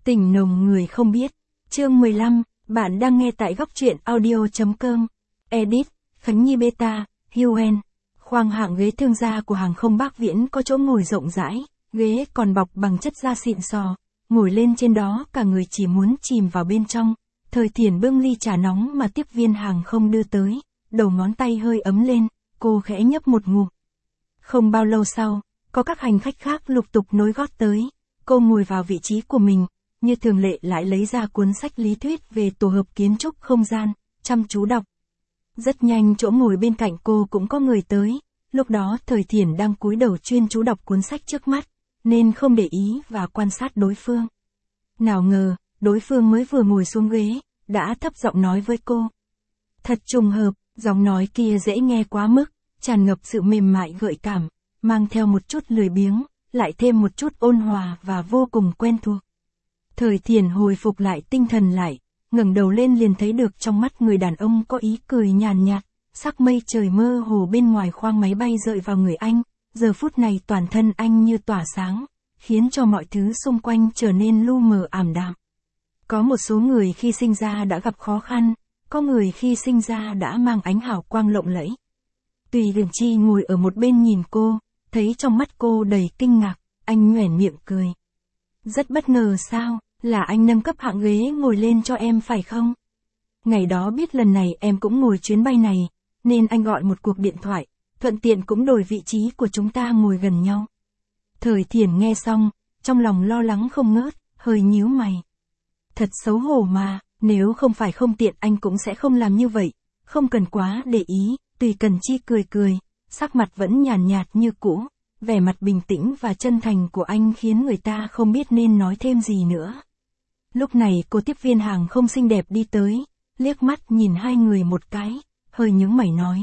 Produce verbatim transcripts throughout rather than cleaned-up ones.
Tình nồng người không biết. Chương mười lăm, bạn đang nghe tại góc truyện audio.com. Edit, Khánh Nhi Beta, Huen. Khoang hạng ghế thương gia của hàng không Bắc Viễn có chỗ ngồi rộng rãi, ghế còn bọc bằng chất da xịn sò, ngồi lên trên đó cả người chỉ muốn chìm vào bên trong. Thời Thiển bưng ly trà nóng mà tiếp viên hàng không đưa tới, đầu ngón tay hơi ấm lên, cô khẽ nhấp một ngụm. Không bao lâu sau, có các hành khách khác lục tục nối gót tới, cô ngồi vào vị trí của mình, như thường lệ lại lấy ra cuốn sách lý thuyết về tổ hợp kiến trúc không gian, chăm chú đọc. Rất nhanh chỗ ngồi bên cạnh cô cũng có người tới, lúc đó Thời Thiển đang cúi đầu chuyên chú đọc cuốn sách trước mắt, nên không để ý và quan sát đối phương. Nào ngờ, đối phương mới vừa ngồi xuống ghế, đã thấp giọng nói với cô. Thật trùng hợp, giọng nói kia dễ nghe quá mức, tràn ngập sự mềm mại gợi cảm, mang theo một chút lười biếng, lại thêm một chút ôn hòa và vô cùng quen thuộc. Thời Thiển hồi phục lại tinh thần lại, ngẩng đầu lên liền thấy được trong mắt người đàn ông có ý cười nhàn nhạt, sắc mây trời mơ hồ bên ngoài khoang máy bay rọi vào người anh, giờ phút này toàn thân anh như tỏa sáng, khiến cho mọi thứ xung quanh trở nên lu mờ ảm đạm. Có một số người khi sinh ra đã gặp khó khăn, có người khi sinh ra đã mang ánh hào quang lộng lẫy. Tùy Viễn Chi ngồi ở một bên nhìn cô, thấy trong mắt cô đầy kinh ngạc, anh nhoẻn miệng cười. Rất bất ngờ sao, là anh nâng cấp hạng ghế ngồi lên cho em phải không? Ngày đó biết lần này em cũng ngồi chuyến bay này, nên anh gọi một cuộc điện thoại, thuận tiện cũng đổi vị trí của chúng ta ngồi gần nhau. Thời Thiển nghe xong, trong lòng lo lắng không ngớt, hơi nhíu mày. Thật xấu hổ mà, nếu không phải không tiện anh cũng sẽ không làm như vậy, không cần quá để ý. Tùy Cần Chi cười cười, sắc mặt vẫn nhàn nhạt như cũ, vẻ mặt bình tĩnh và chân thành của anh khiến người ta không biết nên nói thêm gì nữa. Lúc này cô tiếp viên hàng không xinh đẹp đi tới, liếc mắt nhìn hai người một cái, hơi nhướng mày nói.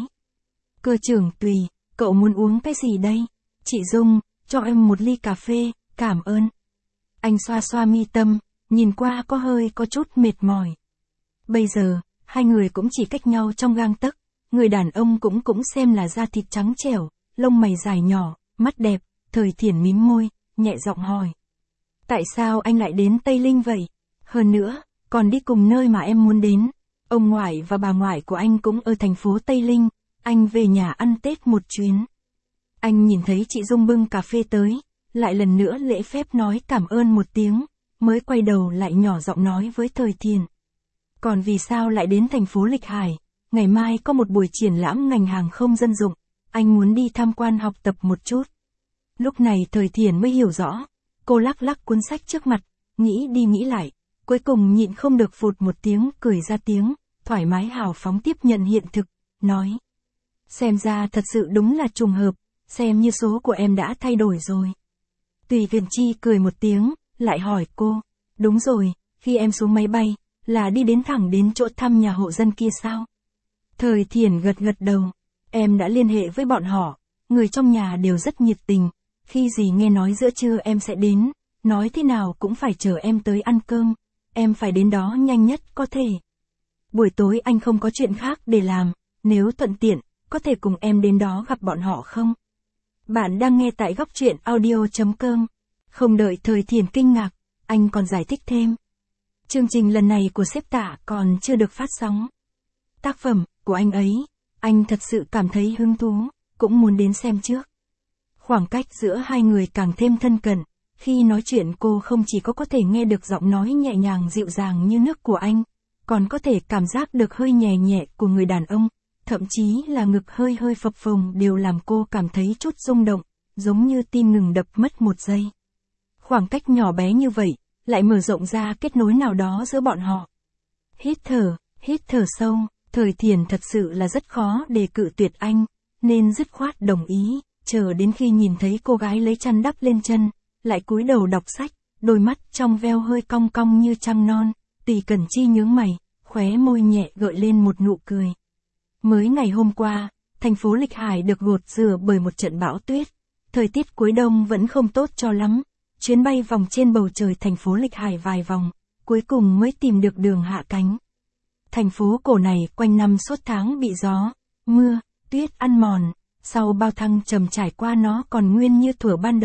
Cơ trưởng Tùy, cậu muốn uống cái gì đây? Chị Dung, cho em một ly cà phê, cảm ơn. Anh xoa xoa mi tâm, nhìn qua có hơi có chút mệt mỏi. Bây giờ, hai người cũng chỉ cách nhau trong gang tấc. Người đàn ông cũng cũng xem là da thịt trắng trẻo, lông mày dài nhỏ, mắt đẹp. Thời Thiển mím môi, nhẹ giọng hỏi. Tại sao anh lại đến Tây Linh vậy? Hơn nữa, còn đi cùng nơi mà em muốn đến. Ông ngoại và bà ngoại của anh cũng ở thành phố Tây Linh, anh về nhà ăn Tết một chuyến. Anh nhìn thấy chị Dung bưng cà phê tới, lại lần nữa lễ phép nói cảm ơn một tiếng, mới quay đầu lại nhỏ giọng nói với Thời Thiển. Còn vì sao lại đến thành phố Lịch Hải? Ngày mai có một buổi triển lãm ngành hàng không dân dụng, anh muốn đi tham quan học tập một chút. Lúc này Thời Thiển mới hiểu rõ, cô lắc lắc cuốn sách trước mặt, nghĩ đi nghĩ lại, cuối cùng nhịn không được phụt một tiếng cười ra tiếng, thoải mái hào phóng tiếp nhận hiện thực, nói. Xem ra thật sự đúng là trùng hợp, xem như số của em đã thay đổi rồi. Tùy Viễn Chi cười một tiếng, lại hỏi cô, đúng rồi, khi em xuống máy bay, là đi đến thẳng đến chỗ thăm nhà hộ dân kia sao? Thời Thiển gật gật đầu, em đã liên hệ với bọn họ, người trong nhà đều rất nhiệt tình, khi gì nghe nói giữa trưa em sẽ đến, nói thế nào cũng phải chờ em tới ăn cơm, em phải đến đó nhanh nhất có thể. Buổi tối anh không có chuyện khác để làm, nếu thuận tiện, có thể cùng em đến đó gặp bọn họ không? Bạn đang nghe tại góc truyện audio.com. Không đợi Thời Thiển kinh ngạc, anh còn giải thích thêm. Chương trình lần này của sếp Tạ còn chưa được phát sóng. Tác phẩm của anh ấy, anh thật sự cảm thấy hứng thú, cũng muốn đến xem trước. Khoảng cách giữa hai người càng thêm thân cận, khi nói chuyện cô không chỉ có có thể nghe được giọng nói nhẹ nhàng dịu dàng như nước của anh, còn có thể cảm giác được hơi nhẹ nhẹ của người đàn ông, thậm chí là ngực hơi hơi phập phồng đều làm cô cảm thấy chút rung động, giống như tim ngừng đập mất một giây. Khoảng cách nhỏ bé như vậy, lại mở rộng ra kết nối nào đó giữa bọn họ. Hít thở, hít thở sâu. Thời Thiển thật sự là rất khó để cự tuyệt anh, nên dứt khoát đồng ý, chờ đến khi nhìn thấy cô gái lấy chăn đắp lên chân, lại cúi đầu đọc sách, đôi mắt trong veo hơi cong cong như trăng non, Tùy Cần Chi nhướng mày, khóe môi nhẹ gợi lên một nụ cười. Mới ngày hôm qua, thành phố Lịch Hải được gột rửa bởi một trận bão tuyết, thời tiết cuối đông vẫn không tốt cho lắm, chuyến bay vòng trên bầu trời thành phố Lịch Hải vài vòng, cuối cùng mới tìm được đường hạ cánh. Thành phố cổ này quanh năm suốt tháng bị gió, mưa, tuyết ăn mòn, sau bao thăng trầm trải qua nó còn nguyên như thuở ban đầu,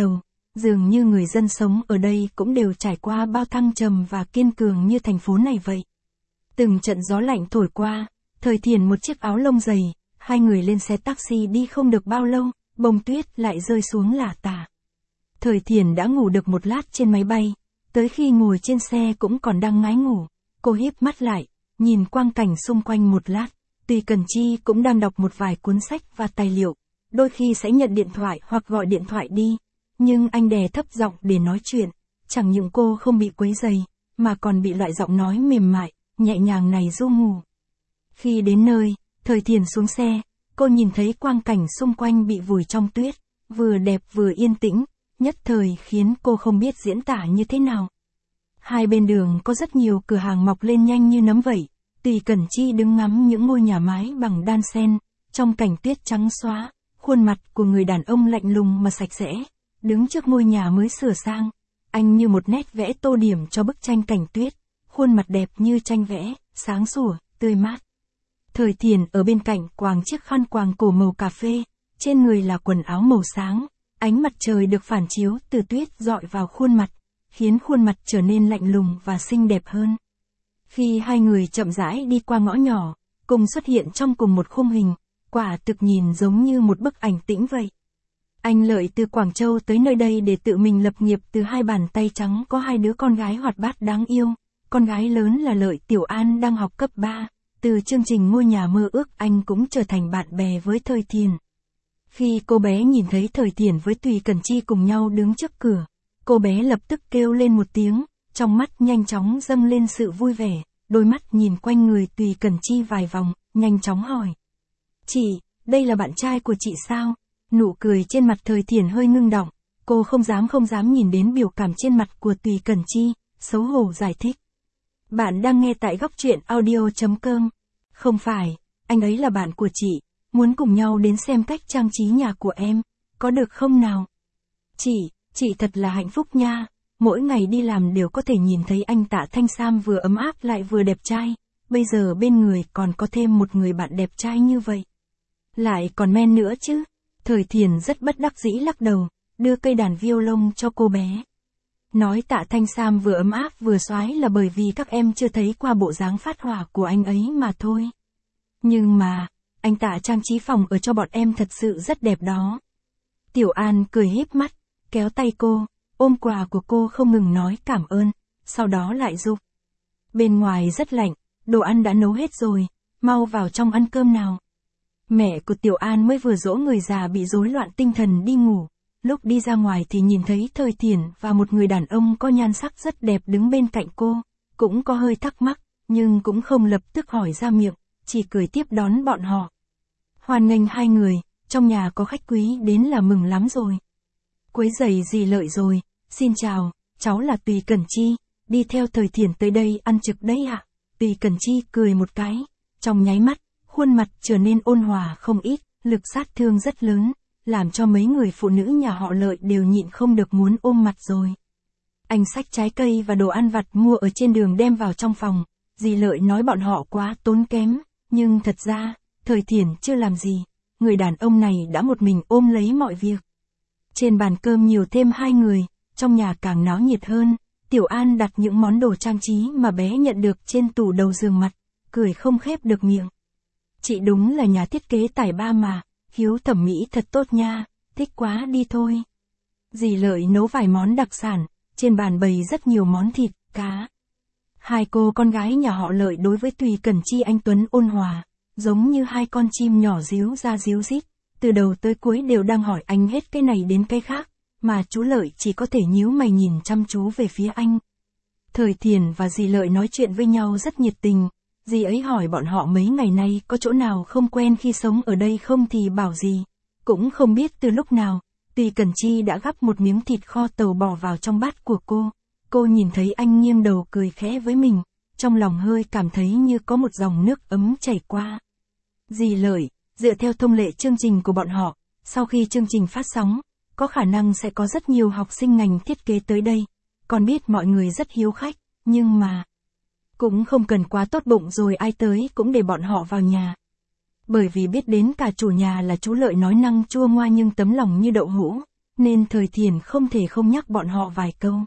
Dường như người dân sống ở đây cũng đều trải qua bao thăng trầm và kiên cường như thành phố này vậy. Từng trận gió lạnh thổi qua, Thời Thiền một chiếc áo lông dày, hai người lên xe taxi đi không được bao lâu, bông tuyết lại rơi xuống lả tả. Thời Thiền đã ngủ được một lát trên máy bay, tới khi ngồi trên xe cũng còn đang ngái ngủ, cô híp mắt lại, nhìn quang cảnh xung quanh một lát, Tùy Cần Chi cũng đang đọc một vài cuốn sách và tài liệu, đôi khi sẽ nhận điện thoại hoặc gọi điện thoại đi, nhưng anh đè thấp giọng để nói chuyện, chẳng những cô không bị quấy rầy, mà còn bị loại giọng nói mềm mại, nhẹ nhàng này ru ngủ. Khi đến nơi, Thời Thiền xuống xe, cô nhìn thấy quang cảnh xung quanh bị vùi trong tuyết, vừa đẹp vừa yên tĩnh, nhất thời khiến cô không biết diễn tả như thế nào. Hai bên đường có rất nhiều cửa hàng mọc lên nhanh như nấm vậy, Tùy Cần Chi đứng ngắm những ngôi nhà mái bằng đan sen, trong cảnh tuyết trắng xóa, khuôn mặt của người đàn ông lạnh lùng mà sạch sẽ, đứng trước ngôi nhà mới sửa sang, anh như một nét vẽ tô điểm cho bức tranh cảnh tuyết, khuôn mặt đẹp như tranh vẽ, sáng sủa, tươi mát. Thời Thiền ở bên cạnh quàng chiếc khăn quàng cổ màu cà phê, trên người là quần áo màu sáng, ánh mặt trời được phản chiếu từ tuyết rọi vào khuôn mặt, khiến khuôn mặt trở nên lạnh lùng và xinh đẹp hơn. Khi hai người chậm rãi đi qua ngõ nhỏ, cùng xuất hiện trong cùng một khung hình, quả thực nhìn giống như một bức ảnh tĩnh vậy. Anh Lợi từ Quảng Châu tới nơi đây để tự mình lập nghiệp từ hai bàn tay trắng có hai đứa con gái hoạt bát đáng yêu, con gái lớn là Lợi Tiểu An đang học cấp ba, từ chương trình Ngôi Nhà Mơ Ước anh cũng trở thành bạn bè với Thời Thiền. Khi cô bé nhìn thấy Thời Thiền với Tùy Cần Chi cùng nhau đứng trước cửa, cô bé lập tức kêu lên một tiếng, trong mắt nhanh chóng dâng lên sự vui vẻ, đôi mắt nhìn quanh người Tùy Cần Chi vài vòng, nhanh chóng hỏi. Chị, đây là bạn trai của chị sao? Nụ cười trên mặt Thời Thiền hơi ngưng đọng, cô không dám không dám nhìn đến biểu cảm trên mặt của Tùy Cần Chi, xấu hổ giải thích. Bạn đang nghe tại góc truyện audio chấm com. Không phải, anh ấy là bạn của chị, muốn cùng nhau đến xem cách trang trí nhà của em, có được không nào? Chị, chị thật là hạnh phúc nha, mỗi ngày đi làm đều có thể nhìn thấy anh Tạ Thanh Sam vừa ấm áp lại vừa đẹp trai, bây giờ bên người còn có thêm một người bạn đẹp trai như vậy. Lại còn men nữa chứ. Thời Thiền rất bất đắc dĩ lắc đầu, đưa cây đàn violon cho cô bé. Nói Tạ Thanh Sam vừa ấm áp vừa xoái là bởi vì các em chưa thấy qua bộ dáng phát hỏa của anh ấy mà thôi. Nhưng mà, anh Tạ trang trí phòng ở cho bọn em thật sự rất đẹp đó. Tiểu An cười híp mắt, kéo tay cô, ôm quà của cô không ngừng nói cảm ơn, sau đó lại giục. Bên ngoài rất lạnh, đồ ăn đã nấu hết rồi, mau vào trong ăn cơm nào. Mẹ của Tiểu An mới vừa dỗ người già bị rối loạn tinh thần đi ngủ, lúc đi ra ngoài thì nhìn thấy Thời Thiền và một người đàn ông có nhan sắc rất đẹp đứng bên cạnh cô, cũng có hơi thắc mắc, nhưng cũng không lập tức hỏi ra miệng, chỉ cười tiếp đón bọn họ. Hoan nghênh hai người, trong nhà có khách quý đến là mừng lắm rồi. Quấy rầy gì Lợi rồi, xin chào, cháu là Tùy Cần Chi, đi theo Thời Thiền tới đây ăn trực đấy ạ. Tùy Cần Chi cười một cái, trong nháy mắt, khuôn mặt trở nên ôn hòa không ít, lực sát thương rất lớn, làm cho mấy người phụ nữ nhà họ Lợi đều nhịn không được muốn ôm mặt rồi. Anh xách trái cây và đồ ăn vặt mua ở trên đường đem vào trong phòng, dì Lợi nói bọn họ quá tốn kém, nhưng thật ra, Thời Thiền chưa làm gì, người đàn ông này đã một mình ôm lấy mọi việc. Trên bàn cơm nhiều thêm hai người, trong nhà càng náo nhiệt hơn, Tiểu An đặt những món đồ trang trí mà bé nhận được trên tủ đầu giường mặt, cười không khép được miệng. Chị đúng là nhà thiết kế tài ba mà, hiếu thẩm mỹ thật tốt nha, thích quá đi thôi. Dì Lợi nấu vài món đặc sản, trên bàn bày rất nhiều món thịt, cá. Hai cô con gái nhà họ Lợi đối với Tùy Cần Chi anh Tuấn ôn hòa, giống như hai con chim nhỏ ríu ra ríu rít, từ đầu tới cuối đều đang hỏi anh hết cái này đến cái khác, mà chú Lợi chỉ có thể nhíu mày nhìn chăm chú về phía anh. Thời Thiền và dì Lợi nói chuyện với nhau rất nhiệt tình. Dì ấy hỏi bọn họ mấy ngày nay có chỗ nào không quen khi sống ở đây không thì bảo gì. Cũng không biết từ lúc nào, Tùy Cần Chi đã gắp một miếng thịt kho tàu bỏ vào trong bát của cô. Cô nhìn thấy anh nghiêng đầu cười khẽ với mình, trong lòng hơi cảm thấy như có một dòng nước ấm chảy qua. Dì Lợi, dựa theo thông lệ chương trình của bọn họ, sau khi chương trình phát sóng, có khả năng sẽ có rất nhiều học sinh ngành thiết kế tới đây. Còn biết mọi người rất hiếu khách, nhưng mà cũng không cần quá tốt bụng rồi ai tới cũng để bọn họ vào nhà. Bởi vì biết đến cả chủ nhà là chú Lợi nói năng chua ngoa nhưng tấm lòng như đậu hũ, nên Thời Thiền không thể không nhắc bọn họ vài câu.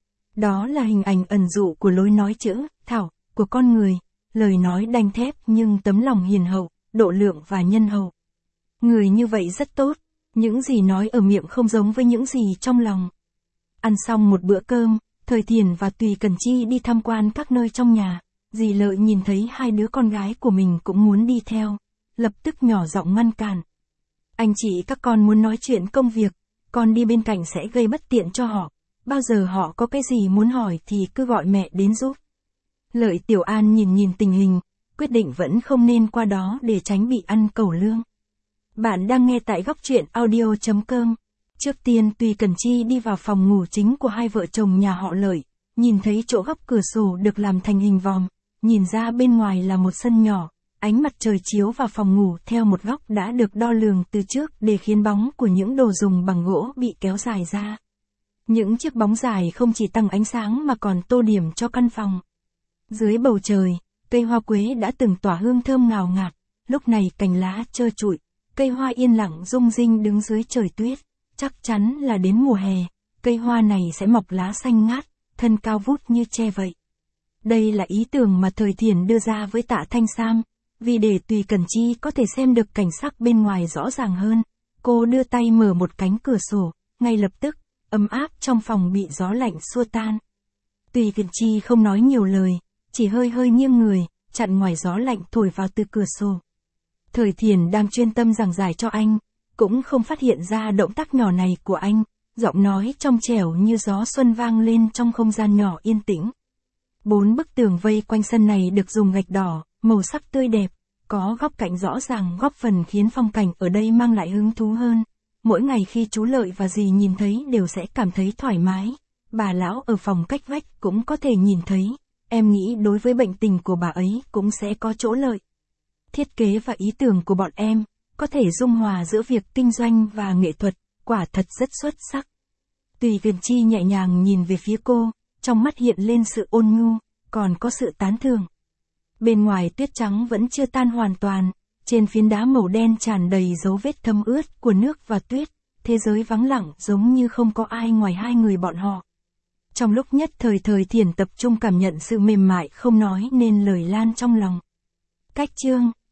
Đó là hình ảnh ẩn dụ của lối nói chữ, thảo, của con người, lời nói đanh thép nhưng tấm lòng hiền hậu, độ lượng và nhân hậu. Người như vậy rất tốt, những gì nói ở miệng không giống với những gì trong lòng. Ăn xong một bữa cơm, Thời Thiền và Tùy Cần Chi đi tham quan các nơi trong nhà, dì Lợi nhìn thấy hai đứa con gái của mình cũng muốn đi theo, lập tức nhỏ giọng ngăn cản. Anh chị các con muốn nói chuyện công việc, con đi bên cạnh sẽ gây bất tiện cho họ, bao giờ họ có cái gì muốn hỏi thì cứ gọi mẹ đến giúp. Lợi Tiểu An nhìn nhìn tình hình, quyết định vẫn không nên qua đó để tránh bị ăn cẩu lương. Bạn đang nghe tại góc truyện audio chấm com. Trước tiên Tùy Cần Chi đi vào phòng ngủ chính của hai vợ chồng nhà họ Lợi, nhìn thấy chỗ góc cửa sổ được làm thành hình vòm, nhìn ra bên ngoài là một sân nhỏ, ánh mặt trời chiếu vào phòng ngủ theo một góc đã được đo lường từ trước để khiến bóng của những đồ dùng bằng gỗ bị kéo dài ra. Những chiếc bóng dài không chỉ tăng ánh sáng mà còn tô điểm cho căn phòng. Dưới bầu trời, cây hoa quế đã từng tỏa hương thơm ngào ngạt, lúc này cành lá trơ trụi, cây hoa yên lặng rung rinh đứng dưới trời tuyết. Chắc chắn là đến mùa hè, cây hoa này sẽ mọc lá xanh ngát, thân cao vút như tre vậy. Đây là ý tưởng mà Thời Thiền đưa ra với Tạ Thanh Sam, vì để Tùy Cần Chi có thể xem được cảnh sắc bên ngoài rõ ràng hơn. Cô đưa tay mở một cánh cửa sổ, ngay lập tức, ấm áp trong phòng bị gió lạnh xua tan. Tùy Cần Chi không nói nhiều lời, chỉ hơi hơi nghiêng người, chặn ngoài gió lạnh thổi vào từ cửa sổ. Thời Thiền đang chuyên tâm giảng giải cho anh, cũng không phát hiện ra động tác nhỏ này của anh, giọng nói trong trẻo như gió xuân vang lên trong không gian nhỏ yên tĩnh. Bốn bức tường vây quanh sân này được dùng gạch đỏ, màu sắc tươi đẹp, có góc cạnh rõ ràng góp phần khiến phong cảnh ở đây mang lại hứng thú hơn. Mỗi ngày khi chú Lợi và dì nhìn thấy đều sẽ cảm thấy thoải mái. Bà lão ở phòng cách vách cũng có thể nhìn thấy, em nghĩ đối với bệnh tình của bà ấy cũng sẽ có chỗ lợi. Thiết kế và ý tưởng của bọn em có thể dung hòa giữa việc kinh doanh và nghệ thuật, quả thật rất xuất sắc. Tùy Cần Chi nhẹ nhàng nhìn về phía cô, trong mắt hiện lên sự ôn nhu, còn có sự tán thưởng. Bên ngoài tuyết trắng vẫn chưa tan hoàn toàn, trên phiến đá màu đen tràn đầy dấu vết thấm ướt của nước và tuyết, thế giới vắng lặng giống như không có ai ngoài hai người bọn họ. Trong lúc nhất thời Thời Thiền tập trung cảm nhận sự mềm mại không nói nên lời lan trong lòng. Cách chương